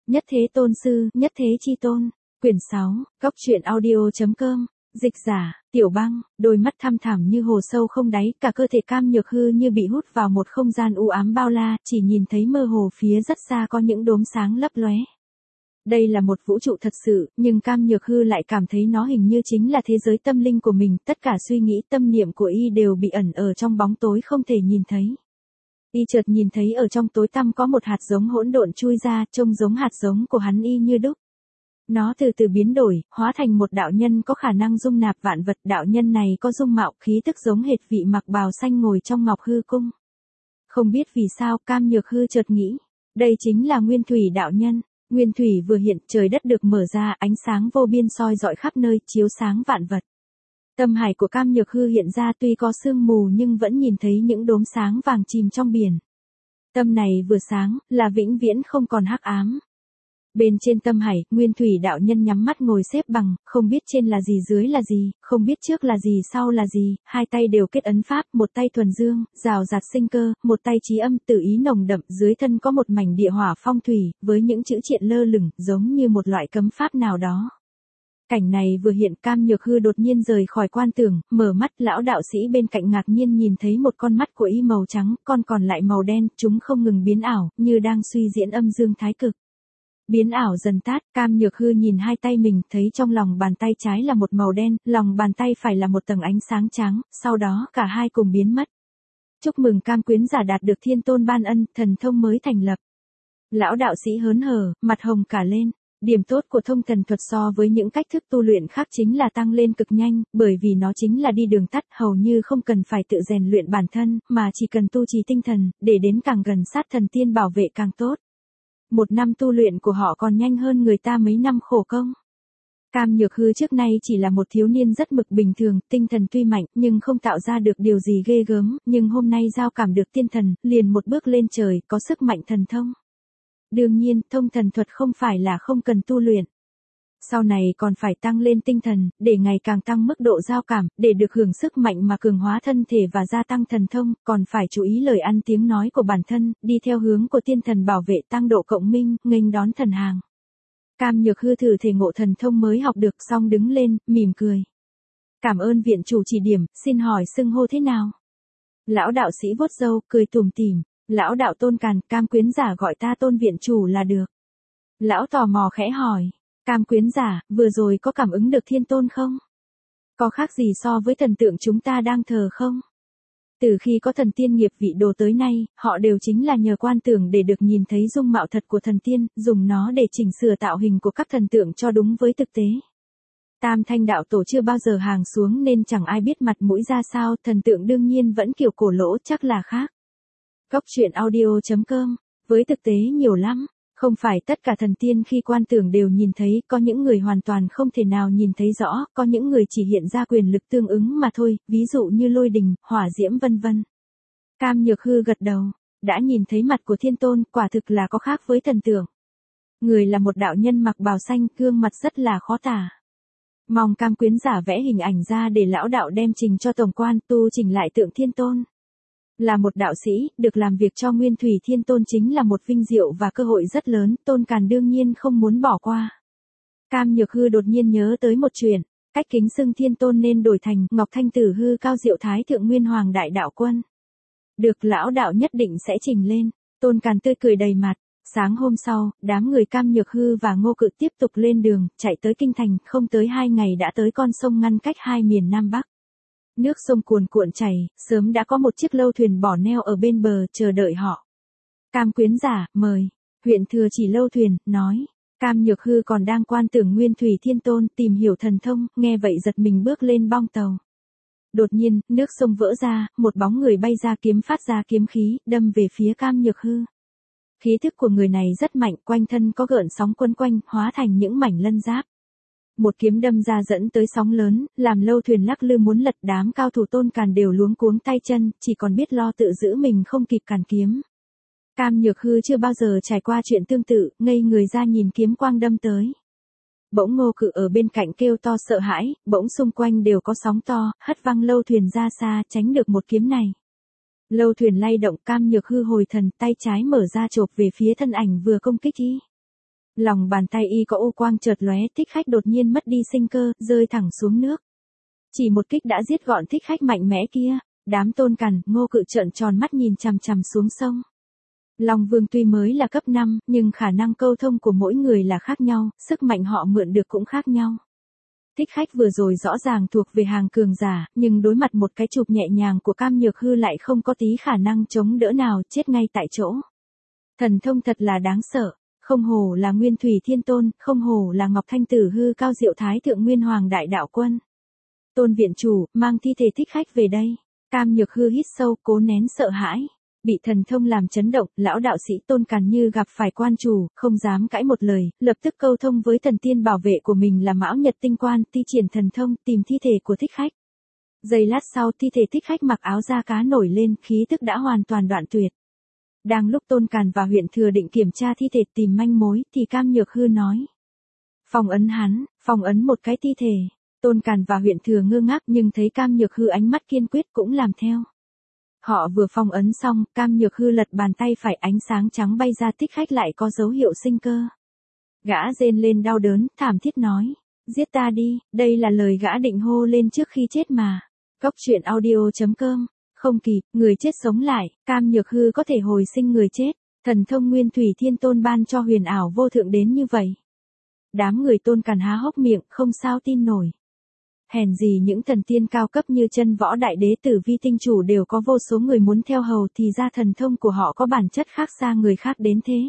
Nhất thế tôn sư, nhất thế chi tôn. Quyển 6, Góc truyện audio.com. Dịch giả, Tiểu Băng, đôi mắt thăm thẳm như hồ sâu không đáy, cả cơ thể Cam Nhược Hư như bị hút vào một không gian u ám bao la, chỉ nhìn thấy mơ hồ phía rất xa có những đốm sáng lấp lóe. Đây là một vũ trụ thật sự, nhưng Cam Nhược Hư lại cảm thấy nó hình như chính là thế giới tâm linh của mình, tất cả suy nghĩ tâm niệm của y đều bị ẩn ở trong bóng tối không thể nhìn thấy. Y chợt nhìn thấy ở trong tối tăm có một hạt giống hỗn độn chui ra, trông giống hạt giống của hắn y như đúc. Nó từ từ biến đổi, hóa thành một đạo nhân có khả năng dung nạp vạn vật. Đạo nhân này có dung mạo khí tức giống hệt vị mặc bào xanh ngồi trong Ngọc Hư Cung. Không biết vì sao Cam Nhược Hư chợt nghĩ, đây chính là Nguyên Thủy đạo nhân. Nguyên Thủy vừa hiện, trời đất được mở ra, ánh sáng vô biên soi rọi khắp nơi, chiếu sáng vạn vật. Tâm hải của Cam Nhược Hư hiện ra tuy có sương mù nhưng vẫn nhìn thấy những đốm sáng vàng chìm trong biển. Tâm này vừa sáng, là vĩnh viễn không còn hắc ám. Bên trên tâm hải, Nguyên Thủy đạo nhân nhắm mắt ngồi xếp bằng, không biết trên là gì dưới là gì, không biết trước là gì sau là gì, hai tay đều kết ấn pháp, một tay thuần dương, rào rạt sinh cơ, một tay trí âm tự ý nồng đậm, dưới thân có một mảnh địa hỏa phong thủy, với những chữ triện lơ lửng, giống như một loại cấm pháp nào đó. Cảnh này vừa hiện, Cam Nhược Hư đột nhiên rời khỏi quan tưởng, mở mắt, lão đạo sĩ bên cạnh ngạc nhiên nhìn thấy một con mắt của y màu trắng, con còn lại màu đen, chúng không ngừng biến ảo, như đang suy diễn âm dương thái cực. Biến ảo dần tát, Cam Nhược Hư nhìn hai tay mình, thấy trong lòng bàn tay trái là một màu đen, lòng bàn tay phải là một tầng ánh sáng trắng, sau đó cả hai cùng biến mất. Chúc mừng Cam quyến giả đạt được Thiên Tôn ban ân, thần thông mới thành lập. Lão đạo sĩ hớn hở, mặt hồng cả lên. Điểm tốt của thông thần thuật so với những cách thức tu luyện khác chính là tăng lên cực nhanh, bởi vì nó chính là đi đường tắt, hầu như không cần phải tự rèn luyện bản thân, mà chỉ cần tu trì tinh thần, để đến càng gần sát thần tiên bảo vệ càng tốt. 1 năm tu luyện của họ còn nhanh hơn người ta mấy năm khổ công. Cam Nhược Hư trước nay chỉ là một thiếu niên rất mực bình thường, tinh thần tuy mạnh, nhưng không tạo ra được điều gì ghê gớm, nhưng hôm nay giao cảm được tiên thần, liền một bước lên trời, có sức mạnh thần thông. Đương nhiên, thông thần thuật không phải là không cần tu luyện. Sau này còn phải tăng lên tinh thần, để ngày càng tăng mức độ giao cảm, để được hưởng sức mạnh mà cường hóa thân thể và gia tăng thần thông, còn phải chú ý lời ăn tiếng nói của bản thân, đi theo hướng của tiên thần bảo vệ tăng độ cộng minh, nghênh đón thần hàng. Cam Nhược Hư thử thể ngộ thần thông mới học được xong đứng lên, mỉm cười. Cảm ơn viện chủ chỉ điểm, xin hỏi xưng hô thế nào? Lão đạo sĩ vuốt râu, cười tủm tỉm. Lão đạo Tôn Càn, Cam quyến giả gọi ta Tôn viện chủ là được. Lão tò mò khẽ hỏi. Cam quyến giả, vừa rồi có cảm ứng được Thiên Tôn không? Có khác gì so với thần tượng chúng ta đang thờ không? Từ khi có thần tiên nghiệp vị đồ tới nay, họ đều chính là nhờ quan tưởng để được nhìn thấy dung mạo thật của thần tiên, dùng nó để chỉnh sửa tạo hình của các thần tượng cho đúng với thực tế. Tam Thanh đạo tổ chưa bao giờ hàng xuống nên chẳng ai biết mặt mũi ra sao, thần tượng đương nhiên vẫn kiểu cổ lỗ, chắc là khác. Góc truyện audio.com. Với thực tế nhiều lắm, không phải tất cả thần tiên khi quan tưởng đều nhìn thấy, có những người hoàn toàn không thể nào nhìn thấy rõ, có những người chỉ hiện ra quyền lực tương ứng mà thôi, ví dụ như lôi đình, hỏa diễm vân vân. Cam Nhược Hư gật đầu, đã nhìn thấy mặt của Thiên Tôn, quả thực là có khác với thần tượng. Người là một đạo nhân mặc bào xanh, gương mặt rất là khó tả. Mong Cam quyến giả vẽ hình ảnh ra để lão đạo đem trình cho tổng quan, tu chỉnh lại tượng Thiên Tôn. Là một đạo sĩ, được làm việc cho Nguyên Thủy Thiên Tôn chính là một vinh diệu và cơ hội rất lớn, Tôn Càn đương nhiên không muốn bỏ qua. Cam Nhược Hư đột nhiên nhớ tới một chuyện, cách kính xưng Thiên Tôn nên đổi thành Ngọc Thanh Tử Hư Cao Diệu Thái Thượng Nguyên Hoàng Đại Đạo Quân. Được lão đạo nhất định sẽ chỉnh lên. Tôn Càn tươi cười đầy mặt. Sáng hôm sau, đám người Cam Nhược Hư và Ngô Cự tiếp tục lên đường, chạy tới Kinh Thành, không tới 2 ngày đã tới con sông ngăn cách hai miền Nam Bắc. Nước sông cuồn cuộn chảy, sớm đã có một chiếc lâu thuyền bỏ neo ở bên bờ, chờ đợi họ. Cam quyến giả, mời. Huyện thừa chỉ lâu thuyền, nói. Cam Nhược Hư còn đang quan tưởng Nguyên Thủy Thiên Tôn, tìm hiểu thần thông, nghe vậy giật mình bước lên bong tàu. Đột nhiên, nước sông vỡ ra, một bóng người bay ra kiếm phát ra kiếm khí, đâm về phía Cam Nhược Hư. Khí thức của người này rất mạnh, quanh thân có gợn sóng quấn quanh, hóa thành những mảnh lân giáp. Một kiếm đâm ra dẫn tới sóng lớn, làm lâu thuyền lắc lư muốn lật, đám cao thủ Tôn Càn đều luống cuống tay chân, chỉ còn biết lo tự giữ mình không kịp cản kiếm. Cam Nhược Hư chưa bao giờ trải qua chuyện tương tự, ngây người ra nhìn kiếm quang đâm tới. Bỗng Ngô Cự ở bên cạnh kêu to sợ hãi, bỗng xung quanh đều có sóng to, hất văng lâu thuyền ra xa, tránh được một kiếm này. Lâu thuyền lay động, Cam Nhược Hư hồi thần, tay trái mở ra chộp về phía thân ảnh vừa công kích y. Lòng bàn tay y có ô quang chợt lóe, Thích Khách đột nhiên mất đi sinh cơ, rơi thẳng xuống nước. Chỉ một kích đã giết gọn Thích Khách mạnh mẽ kia. Đám Tôn Càn, Ngô Cự trợn tròn mắt nhìn chằm chằm xuống sông. Long Vương tuy mới là cấp 5, nhưng khả năng câu thông của mỗi người là khác nhau, sức mạnh họ mượn được cũng khác nhau. Thích Khách vừa rồi rõ ràng thuộc về hàng cường giả, nhưng đối mặt một cái chụp nhẹ nhàng của Cam Nhược Hư lại không có tí khả năng chống đỡ nào, chết ngay tại chỗ. Thần thông thật là đáng sợ, không hổ là Nguyên Thủy Thiên Tôn, không hổ là Ngọc Thanh Tử Hư Cao Diệu Thái Thượng Nguyên Hoàng Đại Đạo Quân. Tôn viện chủ, mang thi thể Thích Khách về đây. Cam Nhược Hư hít sâu, cố nén sợ hãi. Bị thần thông làm chấn động, lão đạo sĩ Tôn Càn như gặp phải quan chủ, không dám cãi một lời, lập tức câu thông với thần tiên bảo vệ của mình là Mão Nhật Tinh Quan, thi triển thần thông, tìm thi thể của Thích Khách. Giây lát sau, thi thể Thích Khách mặc áo da cá nổi lên, khí tức đã hoàn toàn đoạn tuyệt. Đang lúc Tôn Càn và huyện thừa định kiểm tra thi thể tìm manh mối, thì Cam Nhược Hư nói. Phong ấn hắn, phong ấn một cái thi thể. Tôn Càn và huyện thừa ngơ ngác nhưng thấy Cam Nhược Hư ánh mắt kiên quyết cũng làm theo. Họ vừa phong ấn xong, Cam Nhược Hư lật bàn tay phải, ánh sáng trắng bay ra, Thích Khách lại có dấu hiệu sinh cơ. Gã rên lên đau đớn, thảm thiết nói. Giết ta đi, đây là lời gã định hô lên trước khi chết mà. Cốc truyện audio.com. Không kịp, người chết sống lại, Cam Nhược Hư có thể hồi sinh người chết. Thần thông Nguyên Thủy Thiên Tôn ban cho huyền ảo vô thượng đến như vậy. Đám người Tôn Càn há hốc miệng, không sao tin nổi. Hèn gì những thần tiên cao cấp như Chân Võ Đại Đế Tử Vi Tinh Chủ đều có vô số người muốn theo hầu, thì ra thần thông của họ có bản chất khác xa người khác đến thế.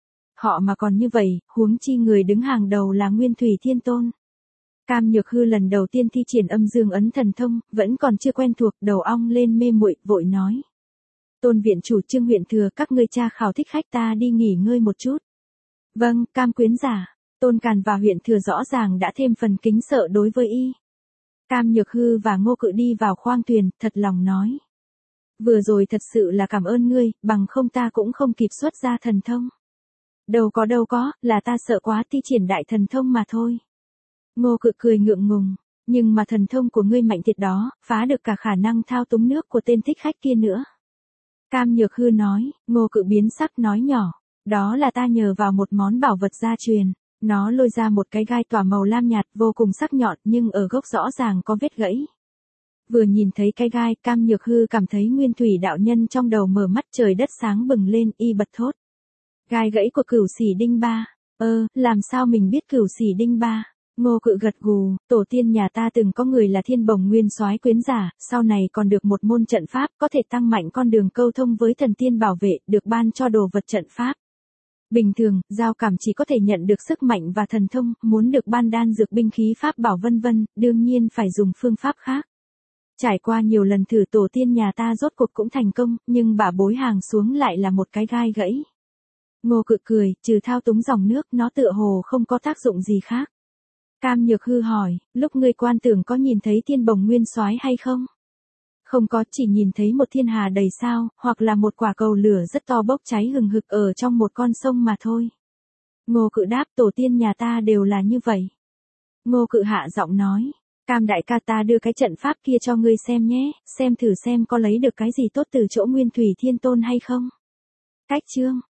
Họ mà còn như vậy, huống chi người đứng hàng đầu là Nguyên Thủy Thiên Tôn. Cam Nhược Hư lần đầu tiên thi triển Âm Dương Ấn thần thông, vẫn còn chưa quen thuộc, đầu ong lên mê muội, vội nói. Tôn viện chủ, Trương huyện thừa, các ngươi tra khảo Thích Khách, ta đi nghỉ ngơi một chút. Vâng, Cam quyến giả. Tôn Càn và huyện thừa rõ ràng đã thêm phần kính sợ đối với y. Cam Nhược Hư và Ngô Cự đi vào khoang thuyền, thật lòng nói. Vừa rồi thật sự là cảm ơn ngươi, bằng không ta cũng không kịp xuất ra thần thông. Đâu có, là ta sợ quá, thi triển đại thần thông mà thôi. Ngô Cự cười ngượng ngùng, nhưng mà thần thông của ngươi mạnh thiệt đó, phá được cả khả năng thao túng nước của tên Thích Khách kia nữa. Cam Nhược Hư nói, Ngô Cự biến sắc nói nhỏ, đó là ta nhờ vào một món bảo vật gia truyền. Nó lôi ra một cái gai tỏa màu lam nhạt vô cùng sắc nhọn, nhưng ở gốc rõ ràng có vết gãy. Vừa nhìn thấy cái gai, Cam Nhược Hư cảm thấy Nguyên Thủy đạo nhân trong đầu mở mắt, trời đất sáng bừng lên, y bật thốt. Gai gãy của Cửu Xỉ Đinh Ba. Làm sao mình biết Cửu Xỉ Đinh Ba? Ngô Cự gật gù, tổ tiên nhà ta từng có người là Thiên Bồng Nguyên Soái quyến giả, sau này còn được một môn trận pháp có thể tăng mạnh con đường câu thông với thần tiên bảo vệ, được ban cho đồ vật trận pháp. Bình thường, giao cảm chỉ có thể nhận được sức mạnh và thần thông, muốn được ban đan dược binh khí pháp bảo vân vân, đương nhiên phải dùng phương pháp khác. Trải qua nhiều lần thử, tổ tiên nhà ta rốt cuộc cũng thành công, nhưng bả bối hàng xuống lại là một cái gai gãy. Ngô Cự cười, trừ thao túng dòng nước, nó tựa hồ không có tác dụng gì khác. Cam Nhược Hư hỏi, lúc ngươi quan tưởng có nhìn thấy Thiên Bồng Nguyên Soái hay không? Không có, chỉ nhìn thấy một thiên hà đầy sao, hoặc là một quả cầu lửa rất to bốc cháy hừng hực ở trong một con sông mà thôi. Ngô Cự đáp, tổ tiên nhà ta đều là như vậy. Ngô Cự hạ giọng nói, Cam đại ca, ta đưa cái trận pháp kia cho ngươi xem nhé, xem thử xem có lấy được cái gì tốt từ chỗ Nguyên Thủy Thiên Tôn hay không. Cách chương